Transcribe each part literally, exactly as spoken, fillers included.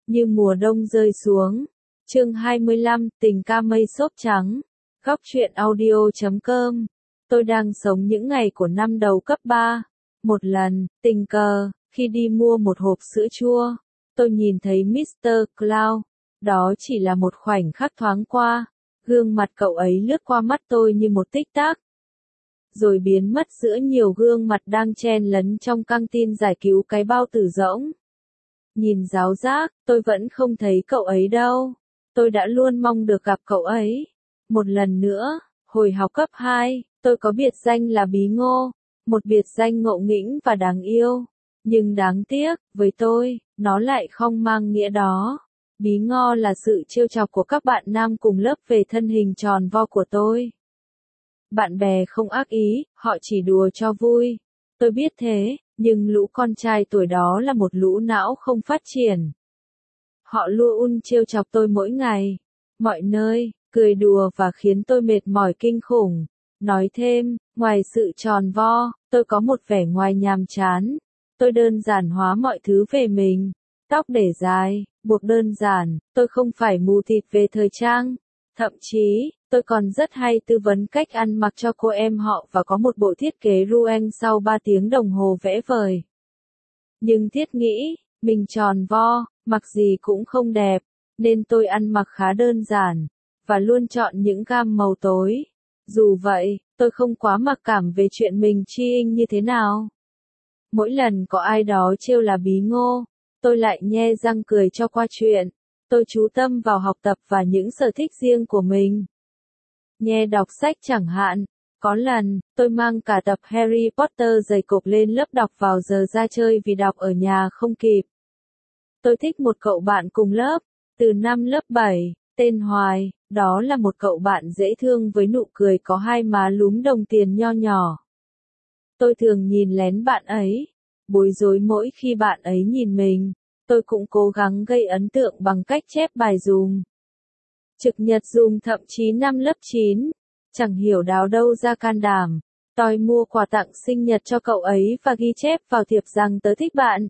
Như mùa đông rơi xuống. Chương hai mươi lăm, tình ca mây xốp trắng. Góc truyện audio chấm com. Tôi đang sống những ngày của năm đầu cấp ba. Một lần, tình cờ, khi đi mua một hộp sữa chua, tôi nhìn thấy mít tơ Cloud. Đó chỉ là một khoảnh khắc thoáng qua. Gương mặt cậu ấy lướt qua mắt tôi như một tích tắc, rồi biến mất giữa nhiều gương mặt đang chen lấn trong căng tin giải cứu cái bao tử rỗng. Nhìn ráo rác, tôi vẫn không thấy cậu ấy đâu. Tôi đã luôn mong được gặp cậu ấy. Một lần nữa, hồi học cấp hai, tôi có biệt danh là Bí Ngô, một biệt danh ngộ nghĩnh và đáng yêu. Nhưng đáng tiếc, với tôi, nó lại không mang nghĩa đó. Bí Ngô là sự trêu chọc của các bạn nam cùng lớp về thân hình tròn vo của tôi. Bạn bè không ác ý, họ chỉ đùa cho vui. Tôi biết thế, nhưng lũ con trai tuổi đó là một lũ não không phát triển. Họ luôn trêu chọc tôi mỗi ngày, mọi nơi, cười đùa và khiến tôi mệt mỏi kinh khủng. Nói thêm, ngoài sự tròn vo, tôi có một vẻ ngoài nhàm chán. Tôi đơn giản hóa mọi thứ về mình. Tóc để dài, buộc đơn giản, tôi không phải mù tịt về thời trang. Thậm chí, tôi còn rất hay tư vấn cách ăn mặc cho cô em họ và có một bộ thiết kế Rouen sau ba tiếng đồng hồ vẽ vời. Nhưng thiết nghĩ, mình tròn vo, mặc gì cũng không đẹp, nên tôi ăn mặc khá đơn giản, và luôn chọn những gam màu tối. Dù vậy, tôi không quá mặc cảm về chuyện mình chi-ing như thế nào. Mỗi lần có ai đó trêu là Bí Ngô, tôi lại nhe răng cười cho qua chuyện. Tôi chú tâm vào học tập và những sở thích riêng của mình. Nghe đọc sách chẳng hạn. Có lần, tôi mang cả tập Harry Potter dày cộp lên lớp đọc vào giờ ra chơi vì đọc ở nhà không kịp. Tôi thích một cậu bạn cùng lớp, từ năm lớp bảy, tên Hoài. Đó là một cậu bạn dễ thương với nụ cười có hai má lúm đồng tiền nho nhỏ. Tôi thường nhìn lén bạn ấy, bối rối mỗi khi bạn ấy nhìn mình. Tôi cũng cố gắng gây ấn tượng bằng cách chép bài dùm. Trực nhật dùm thậm chí năm lớp chín. Chẳng hiểu đào đâu ra can đảm. Tôi mua quà tặng sinh nhật cho cậu ấy và ghi chép vào thiệp rằng tớ thích bạn.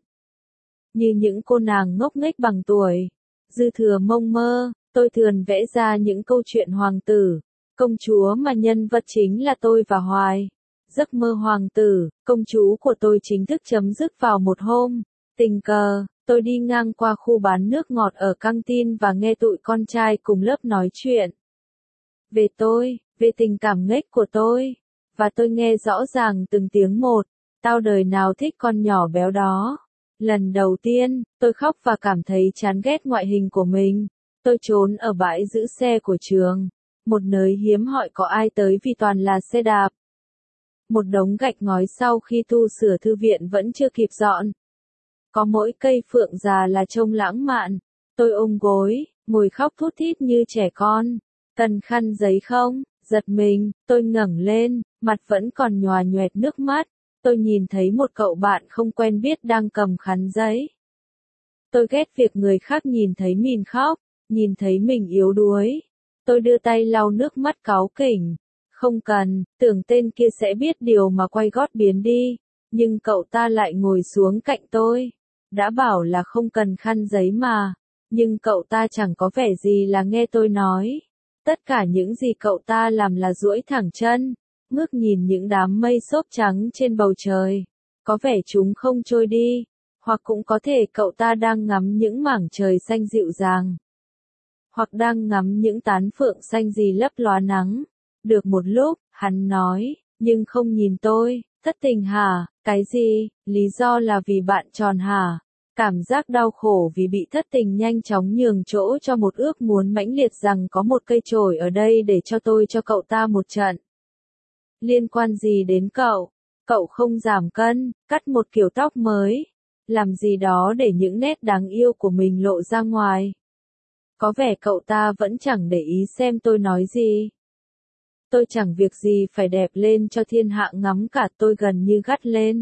Như những cô nàng ngốc nghếch bằng tuổi, dư thừa mông mơ, tôi thường vẽ ra những câu chuyện hoàng tử, công chúa mà nhân vật chính là tôi và Hoài. Giấc mơ hoàng tử, công chúa của tôi chính thức chấm dứt vào một hôm. Tình cờ, tôi đi ngang qua khu bán nước ngọt ở căng tin và nghe tụi con trai cùng lớp nói chuyện. Về tôi, về tình cảm nghếch của tôi. Và tôi nghe rõ ràng từng tiếng một. Tao đời nào thích con nhỏ béo đó. Lần đầu tiên, tôi khóc và cảm thấy chán ghét ngoại hình của mình. Tôi trốn ở bãi giữ xe của trường. Một nơi hiếm hoi có ai tới vì toàn là xe đạp. Một đống gạch ngói sau khi tu sửa thư viện vẫn chưa kịp dọn. Có mỗi cây phượng già là trông lãng mạn. Tôi ôm gối, ngồi khóc thút thít như trẻ con. Cần khăn giấy không? Giật mình, tôi ngẩng lên, mặt vẫn còn nhòa nhoẹt nước mắt. Tôi nhìn thấy một cậu bạn không quen biết đang cầm khăn giấy. Tôi ghét việc người khác nhìn thấy mình khóc, nhìn thấy mình yếu đuối. Tôi đưa tay lau nước mắt cáu kỉnh. Không cần, tưởng tên kia sẽ biết điều mà quay gót biến đi. Nhưng cậu ta lại ngồi xuống cạnh tôi. Đã bảo là không cần khăn giấy mà. Nhưng cậu ta chẳng có vẻ gì là nghe tôi nói. Tất cả những gì cậu ta làm là duỗi thẳng chân, ngước nhìn những đám mây xốp trắng trên bầu trời. Có vẻ chúng không trôi đi. Hoặc cũng có thể cậu ta đang ngắm những mảng trời xanh dịu dàng. Hoặc đang ngắm những tán phượng xanh gì lấp lóa nắng. Được một lúc, hắn nói, nhưng không nhìn tôi. Thất tình hả? Cái gì? Lý do là vì bạn tròn hả? Cảm giác đau khổ vì bị thất tình nhanh chóng nhường chỗ cho một ước muốn mãnh liệt rằng có một cây chổi ở đây để cho tôi cho cậu ta một trận. Liên quan gì đến cậu? Cậu không giảm cân, cắt một kiểu tóc mới, làm gì đó để những nét đáng yêu của mình lộ ra ngoài. Có vẻ cậu ta vẫn chẳng để ý xem tôi nói gì. Tôi chẳng việc gì phải đẹp lên cho thiên hạ ngắm cả, tôi gần như gắt lên.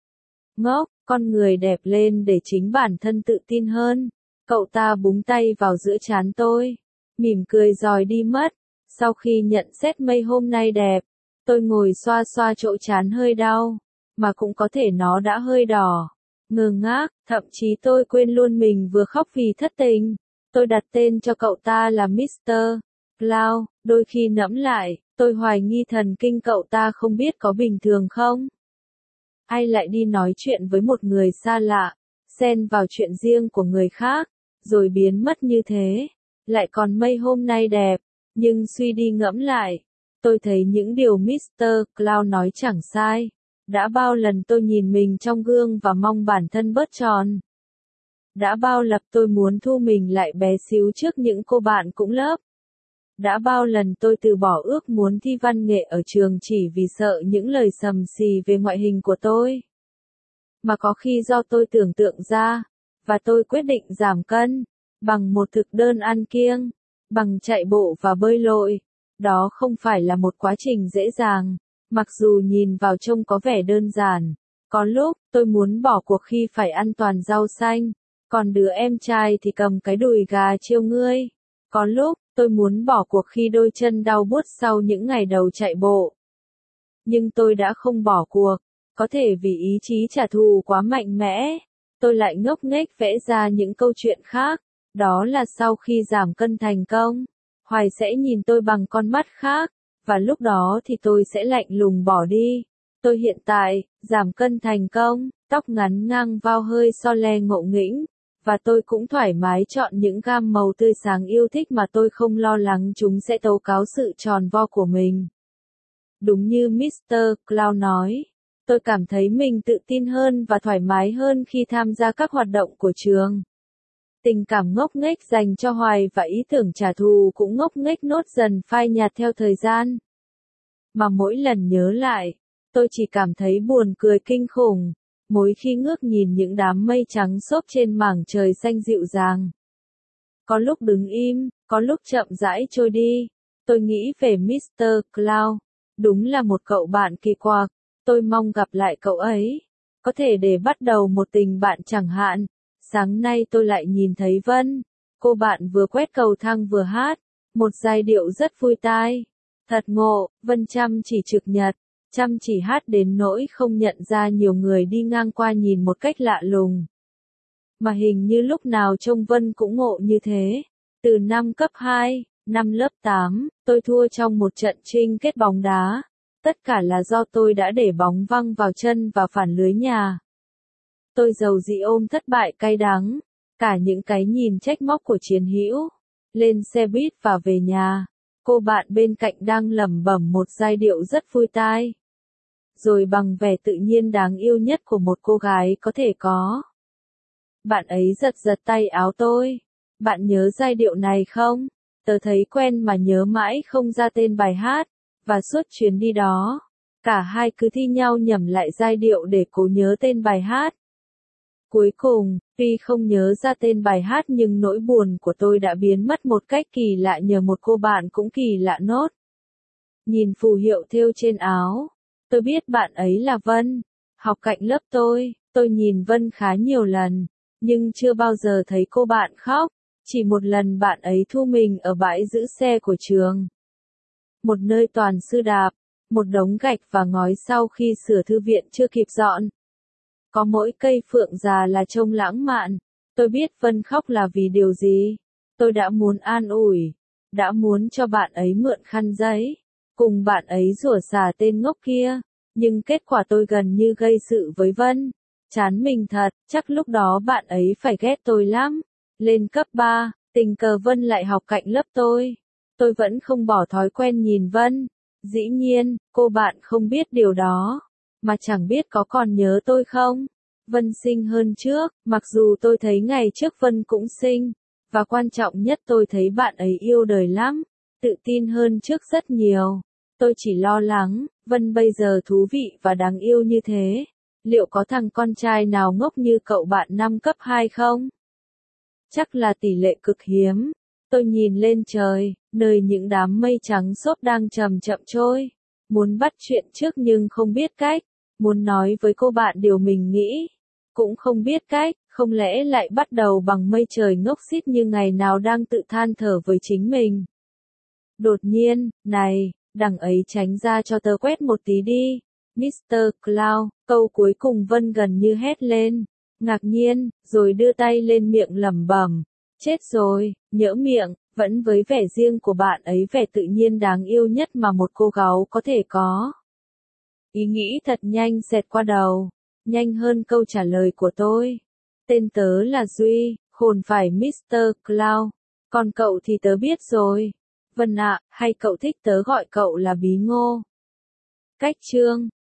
Ngốc, con người đẹp lên để chính bản thân tự tin hơn. Cậu ta búng tay vào giữa trán tôi, mỉm cười rồi đi mất. Sau khi nhận xét mây hôm nay đẹp, tôi ngồi xoa xoa chỗ trán hơi đau, mà cũng có thể nó đã hơi đỏ. ngơ ngác, thậm chí tôi quên luôn mình vừa khóc vì thất tình. Tôi đặt tên cho cậu ta là mít tơ Cloud, đôi khi ngẫm lại, tôi hoài nghi thần kinh cậu ta không biết có bình thường không? Ai lại đi nói chuyện với một người xa lạ, xen vào chuyện riêng của người khác, rồi biến mất như thế. Lại còn mây hôm nay đẹp, nhưng suy đi ngẫm lại, tôi thấy những điều mít tơ Cloud nói chẳng sai. Đã bao lần tôi nhìn mình trong gương và mong bản thân bớt tròn. Đã bao lần tôi muốn thu mình lại bé xíu trước những cô bạn cùng lớp. Đã bao lần tôi từ bỏ ước muốn thi văn nghệ ở trường chỉ vì sợ những lời sầm xì về ngoại hình của tôi. Mà có khi do tôi tưởng tượng ra, và tôi quyết định giảm cân, bằng một thực đơn ăn kiêng, bằng chạy bộ và bơi lội. Đó không phải là một quá trình dễ dàng, mặc dù nhìn vào trông có vẻ đơn giản. Có lúc, tôi muốn bỏ cuộc khi phải ăn toàn rau xanh, còn đứa em trai thì cầm cái đùi gà trêu ngươi. Có lúc, tôi muốn bỏ cuộc khi đôi chân đau buốt sau những ngày đầu chạy bộ. Nhưng tôi đã không bỏ cuộc, có thể vì ý chí trả thù quá mạnh mẽ. Tôi lại ngốc nghếch vẽ ra những câu chuyện khác, đó là sau khi giảm cân thành công, Hoài sẽ nhìn tôi bằng con mắt khác, và lúc đó thì tôi sẽ lạnh lùng bỏ đi. Tôi hiện tại, giảm cân thành công, tóc ngắn ngang vào hơi so le ngộ nghĩnh, và tôi cũng thoải mái chọn những gam màu tươi sáng yêu thích mà tôi không lo lắng chúng sẽ tố cáo sự tròn vo của mình. Đúng như mít tơ Cloud nói, tôi cảm thấy mình tự tin hơn và thoải mái hơn khi tham gia các hoạt động của trường. Tình cảm ngốc nghếch dành cho Hoài và ý tưởng trả thù cũng ngốc nghếch nốt dần phai nhạt theo thời gian. Mà mỗi lần nhớ lại, tôi chỉ cảm thấy buồn cười kinh khủng, mỗi khi ngước nhìn những đám mây trắng xốp trên mảng trời xanh dịu dàng. Có lúc đứng im, có lúc chậm rãi trôi đi. Tôi nghĩ về mít tơ Cloud, đúng là một cậu bạn kỳ quặc. Tôi mong gặp lại cậu ấy, có thể để bắt đầu một tình bạn chẳng hạn. Sáng nay tôi lại nhìn thấy Vân, cô bạn vừa quét cầu thang vừa hát, một giai điệu rất vui tai. Thật ngộ, Vân chăm chỉ trực nhật, chăm chỉ hát đến nỗi không nhận ra nhiều người đi ngang qua nhìn một cách lạ lùng. Mà hình như lúc nào trông Vân cũng ngộ như thế. Từ năm cấp hai, năm lớp tám, tôi thua trong một trận chung kết bóng đá. Tất cả là do tôi đã để bóng văng vào chân và phản lưới nhà. Tôi dầu dĩ ôm thất bại cay đắng, cả những cái nhìn trách móc của chiến hữu. Lên xe buýt và về nhà, cô bạn bên cạnh đang lẩm bẩm một giai điệu rất vui tai. Rồi bằng vẻ tự nhiên đáng yêu nhất của một cô gái có thể có. Bạn ấy giật giật tay áo tôi. Bạn nhớ giai điệu này không? Tớ thấy quen mà nhớ mãi không ra tên bài hát. Và suốt chuyến đi đó, cả hai cứ thi nhau nhẩm lại giai điệu để cố nhớ tên bài hát. Cuối cùng, tuy không nhớ ra tên bài hát nhưng nỗi buồn của tôi đã biến mất một cách kỳ lạ nhờ một cô bạn cũng kỳ lạ nốt. Nhìn phù hiệu thêu trên áo, tôi biết bạn ấy là Vân, học cạnh lớp tôi. Tôi nhìn Vân khá nhiều lần, nhưng chưa bao giờ thấy cô bạn khóc. Chỉ một lần bạn ấy thu mình ở bãi giữ xe của trường. Một nơi toàn sư đạp, một đống gạch và ngói sau khi sửa thư viện chưa kịp dọn. Có mỗi cây phượng già là trông lãng mạn. Tôi biết Vân khóc là vì điều gì. Tôi đã muốn an ủi, đã muốn cho bạn ấy mượn khăn giấy, cùng bạn ấy rủa xả tên ngốc kia. Nhưng kết quả tôi gần như gây sự với Vân. Chán mình thật, chắc lúc đó bạn ấy phải ghét tôi lắm. Lên cấp ba, tình cờ Vân lại học cạnh lớp tôi. Tôi vẫn không bỏ thói quen nhìn Vân. Dĩ nhiên, cô bạn không biết điều đó. Mà chẳng biết có còn nhớ tôi không? Vân xinh hơn trước, mặc dù tôi thấy ngày trước Vân cũng xinh. Và quan trọng nhất tôi thấy bạn ấy yêu đời lắm. Tự tin hơn trước rất nhiều. Tôi chỉ lo lắng, Vân bây giờ thú vị và đáng yêu như thế. Liệu có thằng con trai nào ngốc như cậu bạn năm cấp hai không? Chắc là tỷ lệ cực hiếm. Tôi nhìn lên trời, nơi những đám mây trắng xốp đang chậm chậm trôi. Muốn bắt chuyện trước nhưng không biết cách. Muốn nói với cô bạn điều mình nghĩ. Cũng không biết cách, không lẽ lại bắt đầu bằng mây trời ngốc xít như ngày nào đang tự than thở với chính mình. Đột nhiên, này, đằng ấy tránh ra cho tớ quét một tí đi. mít tơ Cloud, câu cuối cùng Vân gần như hét lên. ngạc nhiên, rồi đưa tay lên miệng lẩm bẩm. Chết rồi, nhỡ miệng, vẫn với vẻ riêng của bạn ấy, vẻ tự nhiên đáng yêu nhất mà một cô gái có thể có. Ý nghĩ thật nhanh xẹt qua đầu, nhanh hơn câu trả lời của tôi. Tên tớ là Duy, hồn phải mít tơ Cloud. Còn cậu thì tớ biết rồi. Vân ạ, hay cậu thích tớ gọi cậu là Bí Ngô? Cách chương